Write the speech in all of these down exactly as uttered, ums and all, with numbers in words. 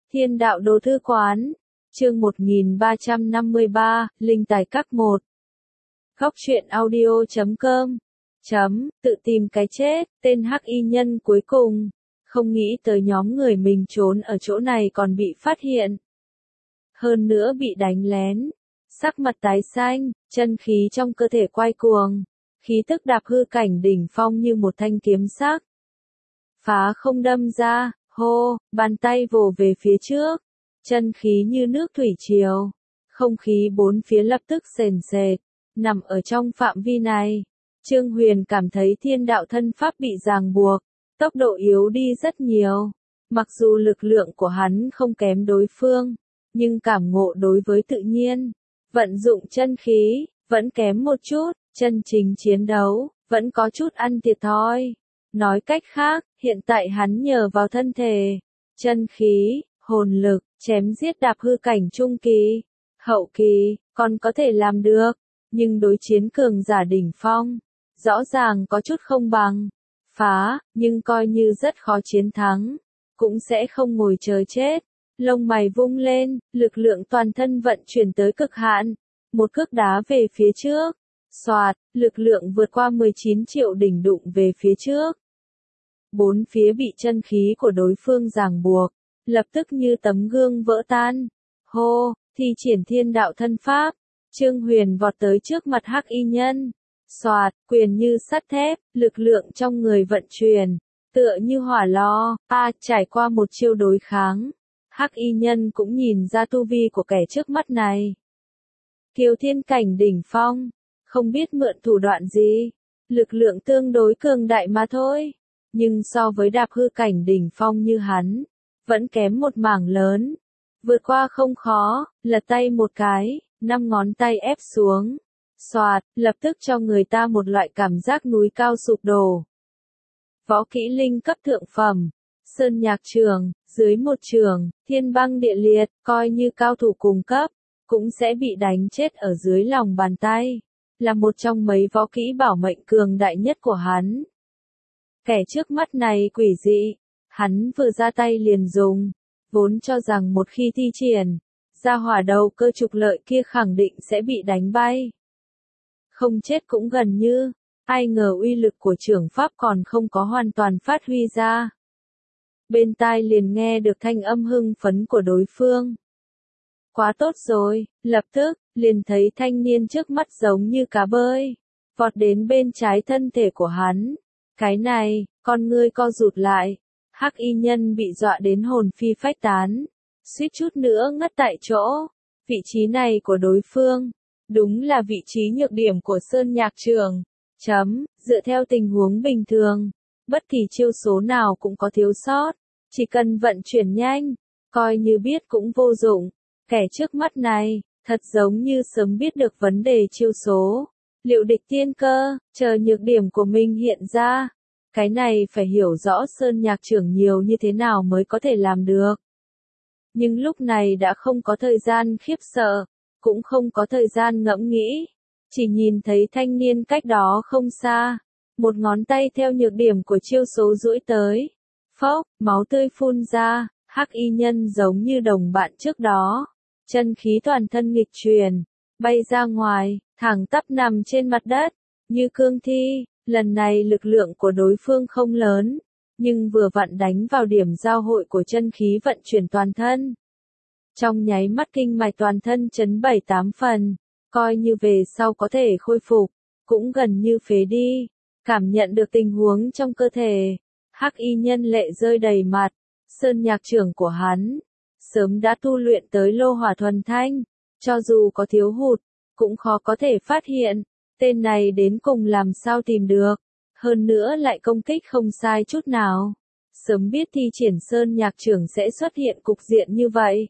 Thiên đạo đồ thư quán, chương một nghìn ba trăm năm mươi ba, Linh tài các một. Góc truyện audio chấm com, chấm, tự tìm cái chết, tên hắc y nhân cuối cùng. Không nghĩ tới nhóm người mình trốn ở chỗ này còn bị phát hiện. Hơn nữa bị đánh lén. Sắc mặt tái xanh, chân khí trong cơ thể quay cuồng. Khí tức đạp hư cảnh đỉnh phong như một thanh kiếm sắc. Phá không đâm ra, hô, bàn tay vồ về phía trước. Chân khí như nước thủy triều. Không khí bốn phía lập tức sền sệt. Nằm ở trong phạm vi này. Trương Huyền cảm thấy thiên đạo thân pháp bị ràng buộc. Tốc độ yếu đi rất nhiều. Mặc dù lực lượng của hắn không kém đối phương. Nhưng cảm ngộ đối với tự nhiên. Vận dụng chân khí, vẫn kém một chút. Chân chính chiến đấu, vẫn có chút ăn thiệt thòi. Nói cách khác, hiện tại hắn nhờ vào thân thể, chân khí, hồn lực, chém giết đạp hư cảnh trung kỳ, hậu kỳ, còn có thể làm được. Nhưng đối chiến cường giả đỉnh phong, rõ ràng có chút không bằng. Phá, nhưng coi như rất khó chiến thắng, cũng sẽ không ngồi chờ chết. Lông mày vung lên, lực lượng toàn thân vận chuyển tới cực hạn. Một cước đá về phía trước. Xoạt, lực lượng vượt qua mười chín triệu đỉnh đụng về phía trước. Bốn phía bị chân khí của đối phương ràng buộc, lập tức như tấm gương vỡ tan. Hô, thi triển thiên đạo thân pháp. Trương Huyền vọt tới trước mặt hắc y nhân. Xoạt, quyền như sắt thép, lực lượng trong người vận chuyển, tựa như hỏa lò. A, trải qua một chiêu đối kháng. Hắc y nhân cũng nhìn ra tu vi của kẻ trước mắt này. Kiều thiên cảnh đỉnh phong. Không biết mượn thủ đoạn gì, lực lượng tương đối cường đại mà thôi. Nhưng so với đạp hư cảnh đỉnh phong như hắn, vẫn kém một mảng lớn. Vượt qua không khó, lật tay một cái, năm ngón tay ép xuống. Xoạt, lập tức cho người ta một loại cảm giác núi cao sụp đổ. Võ kỹ linh cấp thượng phẩm, sơn nhạc trường, dưới một trường, thiên băng địa liệt, coi như cao thủ cùng cấp, cũng sẽ bị đánh chết ở dưới lòng bàn tay. Là một trong mấy võ kỹ bảo mệnh cường đại nhất của hắn. Kẻ trước mắt này quỷ dị, hắn vừa ra tay liền dùng, vốn cho rằng một khi thi triển, ra hỏa đầu cơ trục lợi kia khẳng định sẽ bị đánh bay. Không chết cũng gần như, ai ngờ uy lực của trưởng pháp còn không có hoàn toàn phát huy ra. Bên tai liền nghe được thanh âm hưng phấn của đối phương. Quá tốt rồi, lập tức, liền thấy thanh niên trước mắt giống như cá bơi, vọt đến bên trái thân thể của hắn. Cái này, con ngươi co rụt lại, hắc y nhân bị dọa đến hồn phi phách tán, suýt chút nữa ngất tại chỗ. Vị trí này của đối phương, đúng là vị trí nhược điểm của sơn nhạc trường. Chấm, dựa theo tình huống bình thường, bất kỳ chiêu số nào cũng có thiếu sót, chỉ cần vận chuyển nhanh, coi như biết cũng vô dụng. Kẻ trước mắt này, thật giống như sớm biết được vấn đề chiêu số. Liệu địch tiên cơ, chờ nhược điểm của mình hiện ra. Cái này phải hiểu rõ sơn nhạc trưởng nhiều như thế nào mới có thể làm được. Nhưng lúc này đã không có thời gian khiếp sợ, cũng không có thời gian ngẫm nghĩ. Chỉ nhìn thấy thanh niên cách đó không xa. Một ngón tay theo nhược điểm của chiêu số duỗi tới. Phốc, máu tươi phun ra, hắc y nhân giống như đồng bạn trước đó. Chân khí toàn thân nghịch truyền, bay ra ngoài, thẳng tắp nằm trên mặt đất, như cương thi. Lần này lực lượng của đối phương không lớn, nhưng vừa vặn đánh vào điểm giao hội của chân khí vận chuyển toàn thân. Trong nháy mắt kinh mạch toàn thân chấn bảy tám phần, coi như về sau có thể khôi phục, cũng gần như phế đi. Cảm nhận được tình huống trong cơ thể, hắc y nhân lệ rơi đầy mặt, sơn nhạc trưởng của hắn sớm đã tu luyện tới lô hỏa thuần thanh, cho dù có thiếu hụt, cũng khó có thể phát hiện, tên này đến cùng làm sao tìm được, hơn nữa lại công kích không sai chút nào. Sớm biết thi triển sơn nhạc trưởng sẽ xuất hiện cục diện như vậy.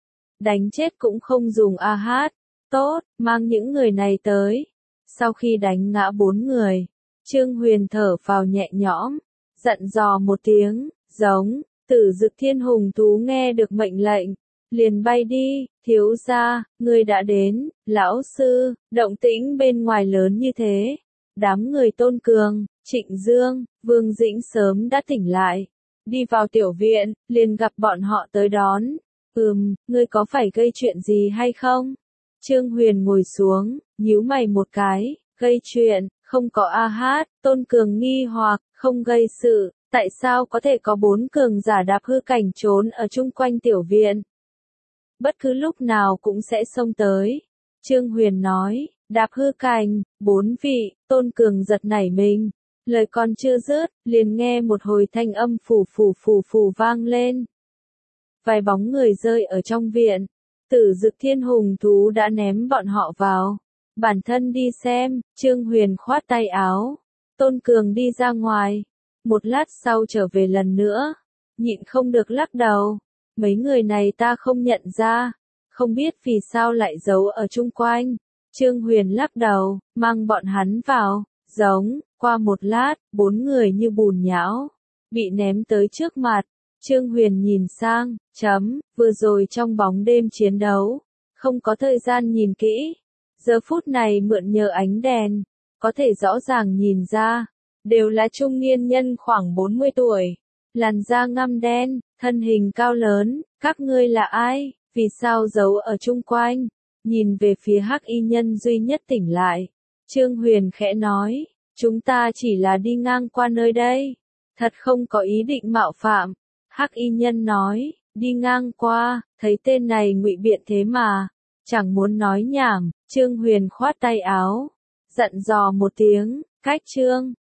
Đánh chết cũng không dùng a hát, tốt, mang những người này tới. Sau khi đánh ngã bốn người, Trương Huyền thở phào nhẹ nhõm, dặn dò một tiếng, giống. Tử Dực Thiên Hùng thú nghe được mệnh lệnh, liền bay đi. Thiếu gia, ngươi đã đến. Lão sư, động tĩnh bên ngoài lớn như thế. Đám người Tôn Cường, Trịnh Dương, Vương Dĩnh sớm đã tỉnh lại. Đi vào tiểu viện, liền gặp bọn họ tới đón. Ừm, ngươi có phải gây chuyện gì hay không? Trương Huyền ngồi xuống, nhíu mày một cái, gây chuyện, không có a hát, Tôn Cường nghi hoặc, không gây sự, tại sao có thể có bốn cường giả đạp hư cảnh trốn ở chung quanh tiểu viện? Bất cứ lúc nào cũng sẽ xông tới. Trương Huyền nói, đạp hư cảnh, bốn vị, Tôn Cường giật nảy mình. Lời còn chưa dứt, liền nghe một hồi thanh âm phù phù phù phù vang lên. Vài bóng người rơi ở trong viện. Tử Dực Thiên Hùng Thú đã ném bọn họ vào. Bản thân đi xem, Trương Huyền khoát tay áo. Tôn Cường đi ra ngoài. Một lát sau trở về lần nữa. Nhịn không được lắc đầu. Mấy người này ta không nhận ra. Không biết vì sao lại giấu ở chung quanh. Trương Huyền lắc đầu, mang bọn hắn vào. Giống, qua một lát, bốn người như bùn nhão. Bị ném tới trước mặt. Trương Huyền nhìn sang, chấm, vừa rồi trong bóng đêm chiến đấu. Không có thời gian nhìn kỹ. Giờ phút này mượn nhờ ánh đèn. Có thể rõ ràng nhìn ra. Đều là trung niên nhân khoảng bốn mươi tuổi. Làn da ngăm đen, thân hình cao lớn. Các ngươi là ai? Vì sao giấu ở chung quanh? Nhìn về phía hắc y nhân duy nhất tỉnh lại. Trương Huyền khẽ nói. Chúng ta chỉ là đi ngang qua nơi đây. Thật không có ý định mạo phạm. Hắc y nhân nói, đi ngang qua, thấy tên này ngụy biện thế mà, chẳng muốn nói nhảm. Trương Huyền khoát tay áo, dặn dò một tiếng, cách Trương.